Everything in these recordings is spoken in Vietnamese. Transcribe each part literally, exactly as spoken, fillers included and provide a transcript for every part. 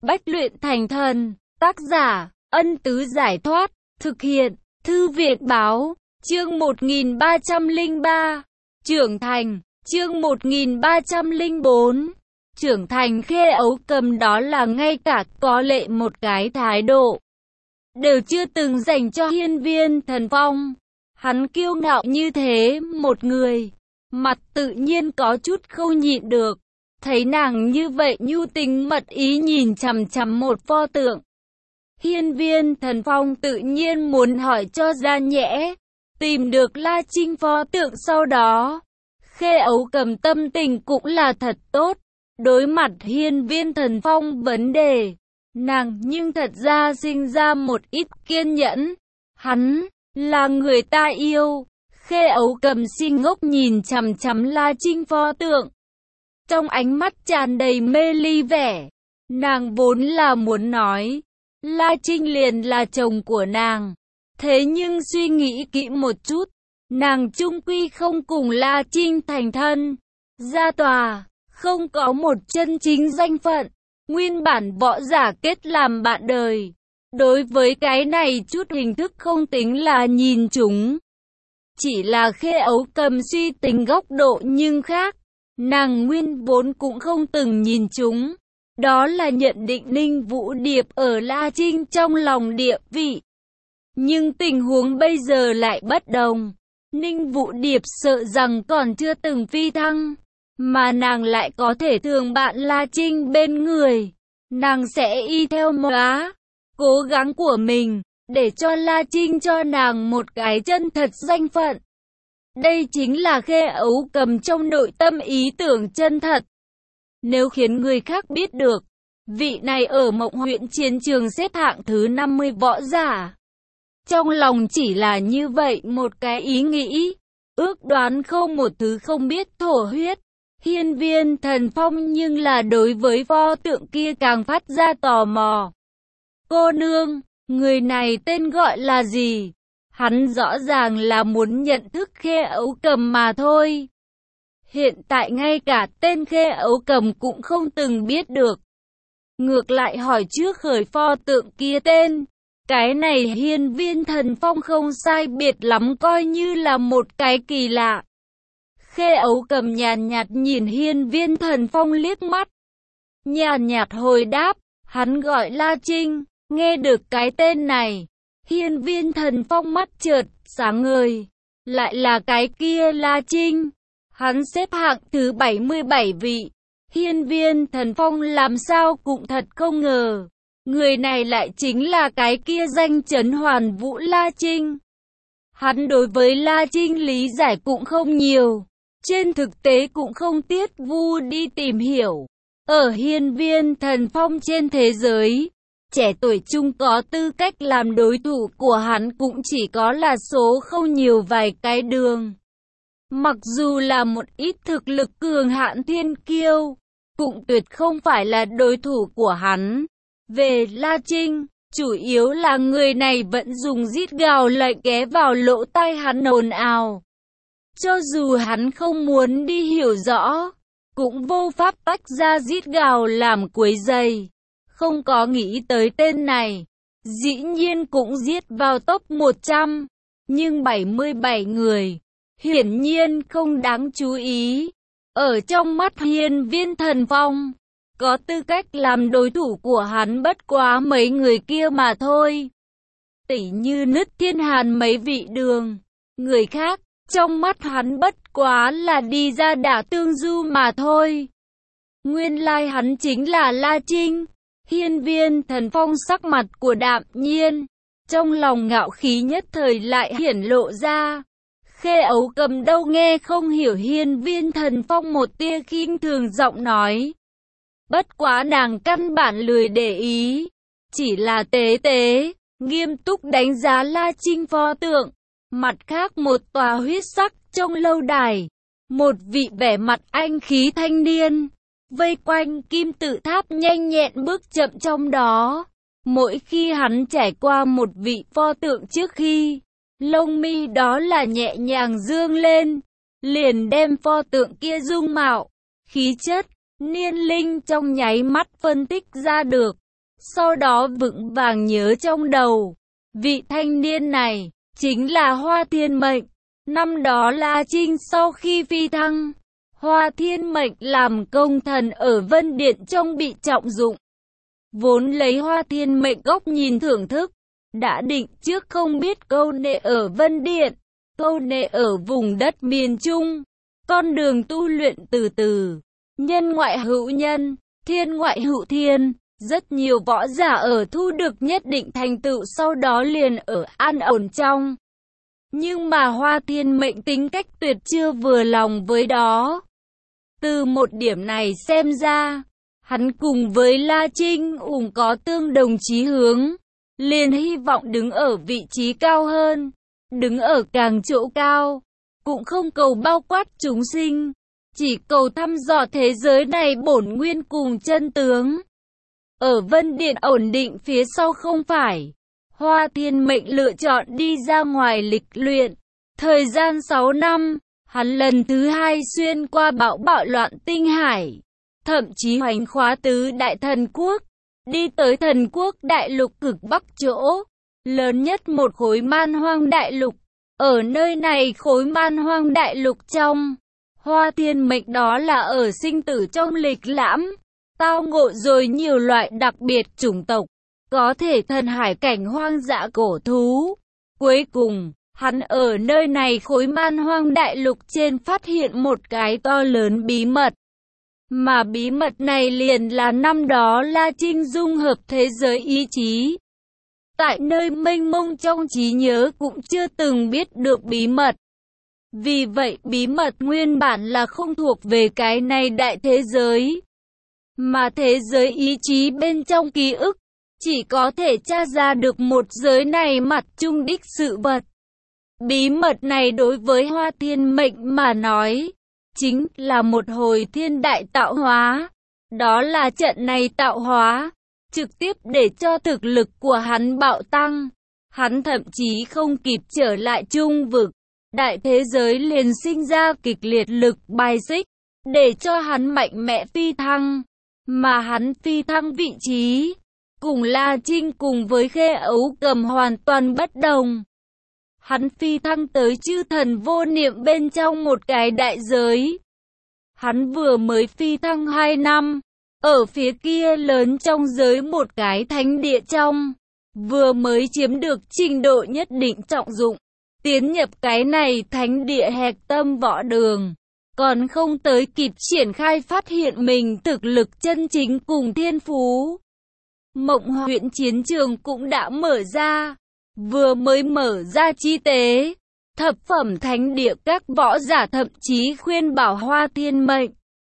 Bách luyện thành thần. Tác giả, Ân Tứ Giải Thoát. Thực hiện, Thư Viện Báo. Chương một nghìn ba trăm lẻ ba. Trưởng thành. Chương một nghìn ba trăm lẻ bốn. Trưởng thành. Khê Ấu Cầm đó là ngay cả có lệ một cái thái độ đều chưa từng dành cho Hiên Viên Thần Phong. Hắn kiêu ngạo như thế một người, mặt tự nhiên có chút không nhịn được. Thấy nàng như vậy nhu tình mật ý nhìn chằm chằm một pho tượng, Hiên Viên Thần Phong tự nhiên muốn hỏi cho ra nhẽ. Tìm được La Trinh pho tượng sau đó, Khê Ấu Cầm tâm tình cũng là thật tốt. Đối mặt Hiên Viên Thần Phong vấn đề, nàng nhưng thật ra sinh ra một ít kiên nhẫn. Hắn là người ta yêu. Khê Ấu Cầm si ngốc nhìn chằm chằm La Trinh pho tượng, trong ánh mắt tràn đầy mê ly vẻ. Nàng vốn là muốn nói La Trinh liền là chồng của nàng, thế nhưng suy nghĩ kỹ một chút, nàng chung quy không cùng La Trinh thành thân. Ra tòa, không có một chân chính danh phận, nguyên bản võ giả kết làm bạn đời. Đối với cái này chút hình thức không tính là nhìn chúng, chỉ là Khê Ấu Cầm suy tính góc độ nhưng khác. Nàng nguyên vốn cũng không từng nhìn chúng, đó là nhận định Ninh Vũ Điệp ở La Trinh trong lòng địa vị. Nhưng tình huống bây giờ lại bất đồng. Ninh Vũ Điệp sợ rằng còn chưa từng phi thăng, mà nàng lại có thể thường bạn La Trinh bên người. Nàng sẽ y theo móa cố gắng của mình, để cho La Trinh cho nàng một cái chân thật danh phận. Đây chính là Khê Ấu Cầm trong nội tâm ý tưởng chân thật. Nếu khiến người khác biết được, vị này ở Mộng Huyện chiến trường xếp hạng thứ năm mươi võ giả, trong lòng chỉ là như vậy một cái ý nghĩ, ước đoán không một thứ không biết thổ huyết. Hiên Viên Thần Phong nhưng là đối với pho tượng kia càng phát ra tò mò. Cô nương, người này tên gọi là gì? Hắn rõ ràng là muốn nhận thức Khê Ấu Cầm mà thôi. Hiện tại ngay cả tên Khê Ấu Cầm cũng không từng biết được. Ngược lại hỏi trước khởi pho tượng kia tên. Cái này Hiên Viên Thần Phong không sai biệt lắm coi như là một cái kỳ lạ. Khê Ấu Cầm nhàn nhạt nhìn Hiên Viên Thần Phong liếc mắt, nhàn nhạt hồi đáp, hắn gọi La Trinh. Nghe được cái tên này, Hiên Viên Thần Phong mắt chợt sáng ngời, lại là cái kia La Trinh. Hắn xếp hạng thứ bảy mươi bảy vị. Hiên Viên Thần Phong làm sao cũng thật không ngờ, người này lại chính là cái kia danh chấn hoàn vũ La Trinh. Hắn đối với La Trinh lý giải cũng không nhiều, trên thực tế cũng không tiết vu đi tìm hiểu. Ở Hiên Viên Thần Phong trên thế giới, trẻ tuổi chung có tư cách làm đối thủ của hắn cũng chỉ có là số không nhiều vài cái đường. Mặc dù là một ít thực lực cường hãn thiên kiêu, cũng tuyệt không phải là đối thủ của hắn. Về La Trinh, chủ yếu là người này vẫn dùng rít gào lệnh ghé vào lỗ tai hắn ồn ào. Cho dù hắn không muốn đi hiểu rõ, cũng vô pháp tách ra rít gào làm quấy rầy. Không có nghĩ tới tên này, dĩ nhiên cũng giết vào top một trăm, nhưng bảy mươi bảy người, hiển nhiên không đáng chú ý. Ở trong mắt Hiên Viên Thần Phong, có tư cách làm đối thủ của hắn bất quá mấy người kia mà thôi. Tỉ như Nứt Thiên Hàn mấy vị đường, người khác, trong mắt hắn bất quá là đi ra đả tương du mà thôi. Nguyên lai hắn chính là La Trinh. Hiên Viên Thần Phong sắc mặt của đạm nhiên, trong lòng ngạo khí nhất thời lại hiển lộ ra. Khê Ấu Cầm đâu nghe không hiểu Hiên Viên Thần Phong một tia khinh thường giọng nói. Bất quá nàng căn bản lười để ý, chỉ là tế tế, nghiêm túc đánh giá La Trinh pho tượng. Mặt khác một tòa huyết sắc trong lâu đài, một vị vẻ mặt anh khí thanh niên, vây quanh kim tự tháp nhanh nhẹn bước chậm trong đó. Mỗi khi hắn trải qua một vị pho tượng trước khi, lông mi đó là nhẹ nhàng dương lên, liền đem pho tượng kia dung mạo, khí chất, niên linh trong nháy mắt phân tích ra được. sau đó vững vàng nhớ trong đầu. Vị thanh niên này, chính là Hoa Thiên Mệnh. Năm đó La Trinh sau khi phi thăng, Hoa Thiên Mệnh làm công thần ở Vân Điện trong bị trọng dụng. Vốn lấy Hoa Thiên Mệnh góc nhìn thưởng thức, đã định trước không biết câu nệ ở Vân Điện, câu nệ ở vùng đất miền Trung. Con đường tu luyện từ từ, nhân ngoại hữu nhân, thiên ngoại hữu thiên. Rất nhiều võ giả ở thu được nhất định thành tựu sau đó liền ở an ổn trong. Nhưng mà Hoa Thiên Mệnh tính cách tuyệt chưa vừa lòng với đó. Từ một điểm này xem ra, hắn cùng với La Trinh ủng có tương đồng chí hướng, liền hy vọng đứng ở vị trí cao hơn, đứng ở càng chỗ cao, cũng không cầu bao quát chúng sinh, chỉ cầu thăm dò thế giới này bổn nguyên cùng chân tướng. Ở Vân Điện ổn định phía sau không phải, Hoa Thiên Mệnh lựa chọn đi ra ngoài lịch luyện. Thời gian sáu năm, hắn lần thứ hai xuyên qua bão bạo loạn tinh hải, thậm chí hoành khóa tứ đại thần quốc, đi tới thần quốc đại lục cực bắc chỗ, lớn nhất một khối man hoang đại lục. Ở nơi này khối man hoang đại lục trong, Hoa Thiên Mệnh đó là ở sinh tử trong lịch lãm, tao ngộ rồi nhiều loại đặc biệt chủng tộc, có thể thần hải cảnh hoang dã cổ thú. Cuối cùng, hắn ở nơi này khối man hoang đại lục trên phát hiện một cái to lớn bí mật. Mà bí mật này liền là năm đó La Trinh dung hợp thế giới ý chí. Tại nơi mênh mông trong trí nhớ cũng chưa từng biết được bí mật. Vì vậy bí mật nguyên bản là không thuộc về cái này đại thế giới, mà thế giới ý chí bên trong ký ức, chỉ có thể tra ra được một giới này mặt trung đích sự vật. Bí mật này đối với Hoa Thiên Mệnh mà nói, chính là một hồi thiên đại tạo hóa. Đó là trận này tạo hóa, trực tiếp để cho thực lực của hắn bạo tăng. Hắn thậm chí không kịp trở lại trung vực, đại thế giới liền sinh ra kịch liệt lực bài xích, để cho hắn mạnh mẽ phi thăng. Mà hắn phi thăng vị trí, cùng La Trinh cùng với Khê Ấu Cầm hoàn toàn bất đồng. Hắn phi thăng tới chư thần vô niệm bên trong một cái đại giới. Hắn vừa mới phi thăng hai năm, ở phía kia lớn trong giới một cái thánh địa trong, vừa mới chiếm được trình độ nhất định trọng dụng, tiến nhập cái này thánh địa hạch tâm võ đường, còn không tới kịp triển khai phát hiện mình thực lực chân chính cùng thiên phú. Mộng huyện chiến trường cũng đã mở ra, vừa mới mở ra chi tế, thập phẩm thánh địa các võ giả thậm chí khuyên bảo Hoa Thiên Mệnh,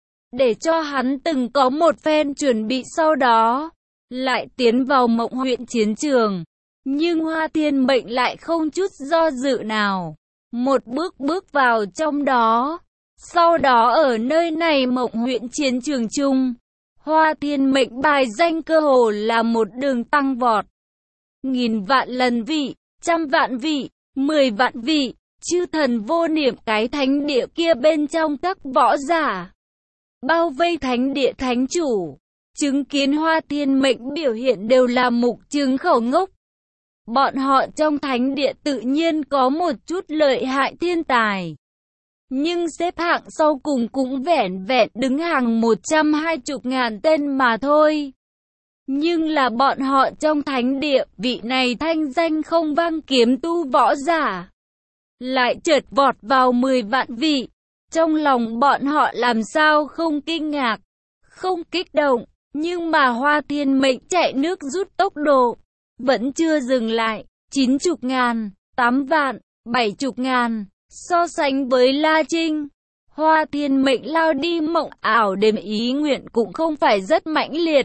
để cho hắn từng có một phen chuẩn bị sau đó, lại tiến vào mộng huyện chiến trường. Nhưng Hoa Thiên Mệnh lại không chút do dự nào, một bước bước vào trong đó. Sau đó ở nơi này mộng huyện chiến trường chung, Hoa Thiên Mệnh bài danh cơ hồ là một đường tăng vọt. Nghìn vạn lần vị, trăm vạn vị, mười vạn vị, chư thần vô niệm cái thánh địa kia bên trong các võ giả, bao vây thánh địa thánh chủ, chứng kiến Hoa Thiên Mệnh biểu hiện đều là mục chứng khẩu ngốc. Bọn họ trong thánh địa tự nhiên có một chút lợi hại thiên tài, nhưng xếp hạng sau cùng cũng vẻn vẹn đứng hàng một trăm hai mươi ngàn tên mà thôi. Nhưng là bọn họ trong thánh địa, vị này thanh danh không vang kiếm tu võ giả, lại chợt vọt vào mười vạn vị. Trong lòng bọn họ làm sao không kinh ngạc, không kích động, nhưng mà Hoa Thiên Mệnh chạy nước rút tốc độ, vẫn chưa dừng lại, chín mươi ngàn, tám vạn, bảy mươi ngàn. So sánh với La Trinh, Hoa Thiên Mệnh lao đi mộng ảo đêm ý nguyện cũng không phải rất mãnh liệt.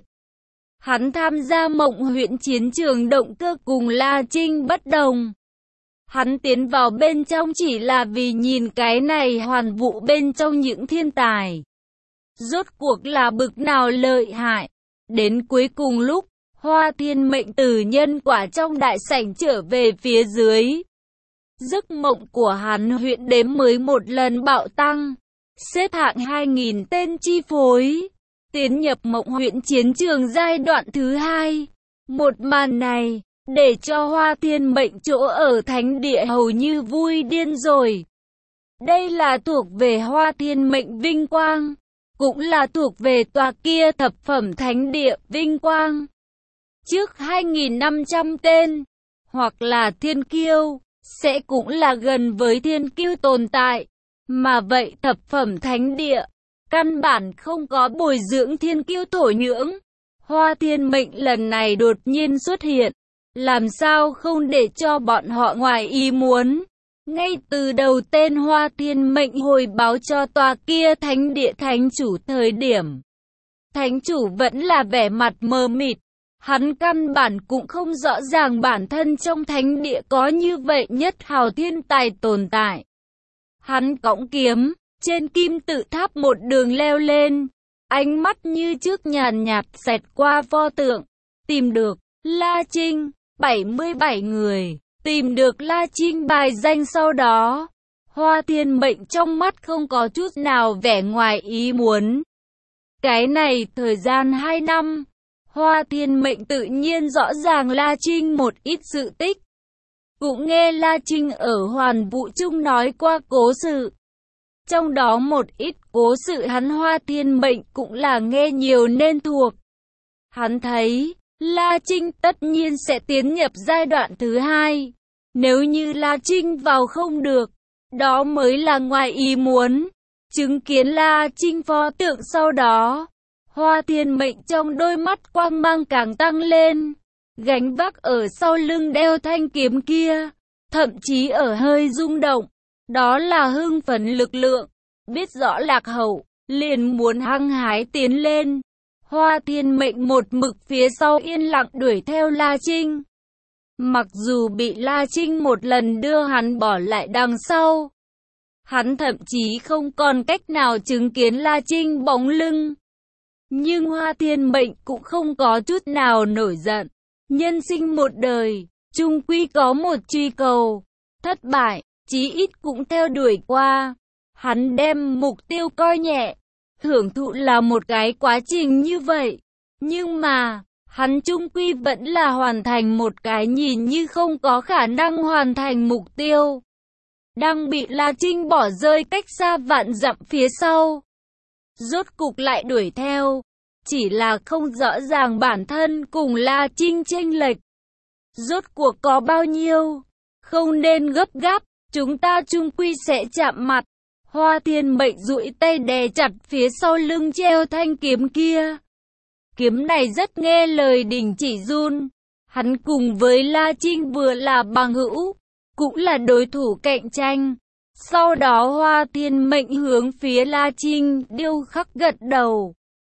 Hắn tham gia mộng huyện chiến trường động cơ cùng La Trinh bất đồng. Hắn tiến vào bên trong chỉ là vì nhìn cái này hoàn vụ bên trong những thiên tài. Rốt cuộc là bực nào lợi hại. Đến cuối cùng lúc, Hoa Thiên Mệnh từ nhân quả trong đại sảnh trở về phía dưới. Giấc mộng của hắn huyện đếm mới một lần bạo tăng, xếp hạng hai nghìn tên chi phối. tiến nhập Mộng huyện chiến trường giai đoạn thứ hai. Một màn này, để cho Hoa Thiên Mệnh chỗ ở thánh địa hầu như vui điên rồi. Đây là thuộc về Hoa Thiên Mệnh vinh quang, cũng là thuộc về tòa kia thập phẩm thánh địa vinh quang. Trước hai nghìn năm trăm tên, hoặc là thiên kiêu, sẽ cũng là gần với thiên kiêu tồn tại. Mà vậy thập phẩm thánh địa, căn bản không có bồi dưỡng thiên kiêu thổ nhưỡng. Hoa Thiên Mệnh lần này đột nhiên xuất hiện, làm sao không để cho bọn họ ngoài ý muốn. Ngay từ đầu tên Hoa Thiên Mệnh hồi báo cho tòa kia thánh địa thánh chủ thời điểm, thánh chủ vẫn là vẻ mặt mờ mịt. Hắn căn bản cũng không rõ ràng bản thân trong thánh địa có như vậy nhất hào thiên tài tồn tại. Hắn cõng kiếm, trên kim tự tháp một đường leo lên, ánh mắt như trước nhàn nhạt xẹt qua pho tượng, tìm được La Trinh, bảy mươi bảy người, tìm được La Trinh bài danh sau đó. Hoa Thiên Mệnh trong mắt không có chút nào vẻ ngoài ý muốn. Cái này thời gian hai năm, Hoa Thiên Mệnh tự nhiên rõ ràng La Trinh một ít sự tích. Cũng nghe La Trinh ở Hoàn Vũ Trung nói qua cố sự. Trong đó một ít cố sự hắn Hoa Thiên Mệnh cũng là nghe nhiều nên thuộc. Hắn thấy, La Trinh tất nhiên sẽ tiến nhập giai đoạn thứ hai. Nếu như La Trinh vào không được, đó mới là ngoài ý muốn. Chứng kiến La Trinh pho tượng sau đó, Hoa Thiên Mệnh trong đôi mắt quang mang càng tăng lên. Gánh vác ở sau lưng đeo thanh kiếm kia, thậm chí ở hơi rung động. Đó là hưng phấn lực lượng, biết rõ lạc hậu, liền muốn hăng hái tiến lên. Hoa Thiên Mệnh một mực phía sau yên lặng đuổi theo La Trinh. Mặc dù bị La Trinh một lần đưa hắn bỏ lại đằng sau, hắn thậm chí không còn cách nào chứng kiến La Trinh bóng lưng. Nhưng Hoa Thiên Mệnh cũng không có chút nào nổi giận. Nhân sinh một đời, chung quy có một truy cầu. Thất bại, chí ít cũng theo đuổi qua. Hắn đem mục tiêu coi nhẹ. Hưởng thụ là một cái quá trình như vậy. Nhưng mà, hắn chung quy vẫn là hoàn thành một cái nhìn như không có khả năng hoàn thành mục tiêu. Đang bị La Trinh bỏ rơi cách xa vạn dặm phía sau. Rốt cục lại đuổi theo. Chỉ là không rõ ràng bản thân cùng La Trinh chênh lệch. Rốt cuộc có bao nhiêu? Không nên gấp gáp, chúng ta chung quy sẽ chạm mặt. Hoa Thiên Mệnh duỗi tay đè chặt phía sau lưng treo thanh kiếm kia. Kiếm này rất nghe lời đình chỉ run. Hắn cùng với La Trinh vừa là bằng hữu, cũng là đối thủ cạnh tranh. Sau đó Hoa Thiên Mệnh hướng phía La Trinh điêu khắc gật đầu.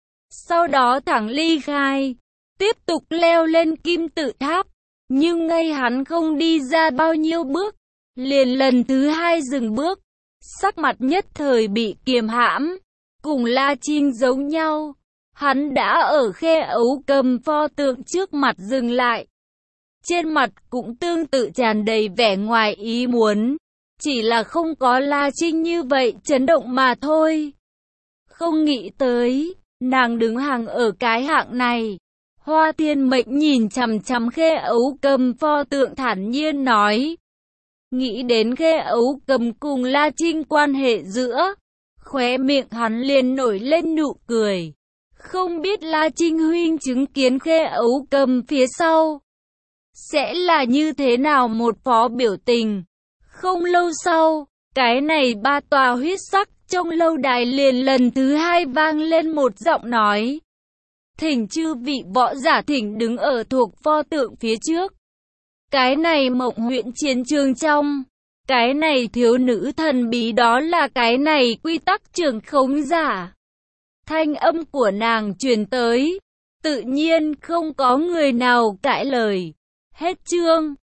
Sau đó thẳng ly khai, tiếp tục leo lên kim tự tháp. Nhưng ngay hắn không đi ra bao nhiêu bước, liền lần thứ hai dừng bước. Sắc mặt nhất thời bị kiềm hãm, cùng La Trinh giống nhau. Hắn đã ở khe ấu cầm pho tượng trước mặt dừng lại. Trên mặt cũng tương tự tràn đầy vẻ ngoài ý muốn. Chỉ là không có La Trinh như vậy chấn động mà thôi. Không nghĩ tới, nàng đứng hàng ở cái hạng này. Hoa Thiên Mệnh nhìn chằm chằm khe ấu cầm pho tượng thản nhiên nói. Nghĩ đến khe ấu cầm cùng La Trinh quan hệ giữa, khóe miệng hắn liền nổi lên nụ cười. Không biết La Trinh huynh chứng kiến khe ấu cầm phía sau sẽ là như thế nào một phó biểu tình. Không lâu sau, cái này ba tòa huyết sắc trong lâu đài liền lần thứ hai vang lên một giọng nói. Thỉnh chư vị võ giả thỉnh đứng ở thuộc pho tượng phía trước. Cái này Mộng huyện chiến trường trong, cái này thiếu nữ thần bí đó là cái này quy tắc trưởng khống giả. Thanh âm của nàng truyền tới, tự nhiên không có người nào cãi lời. Hết chương.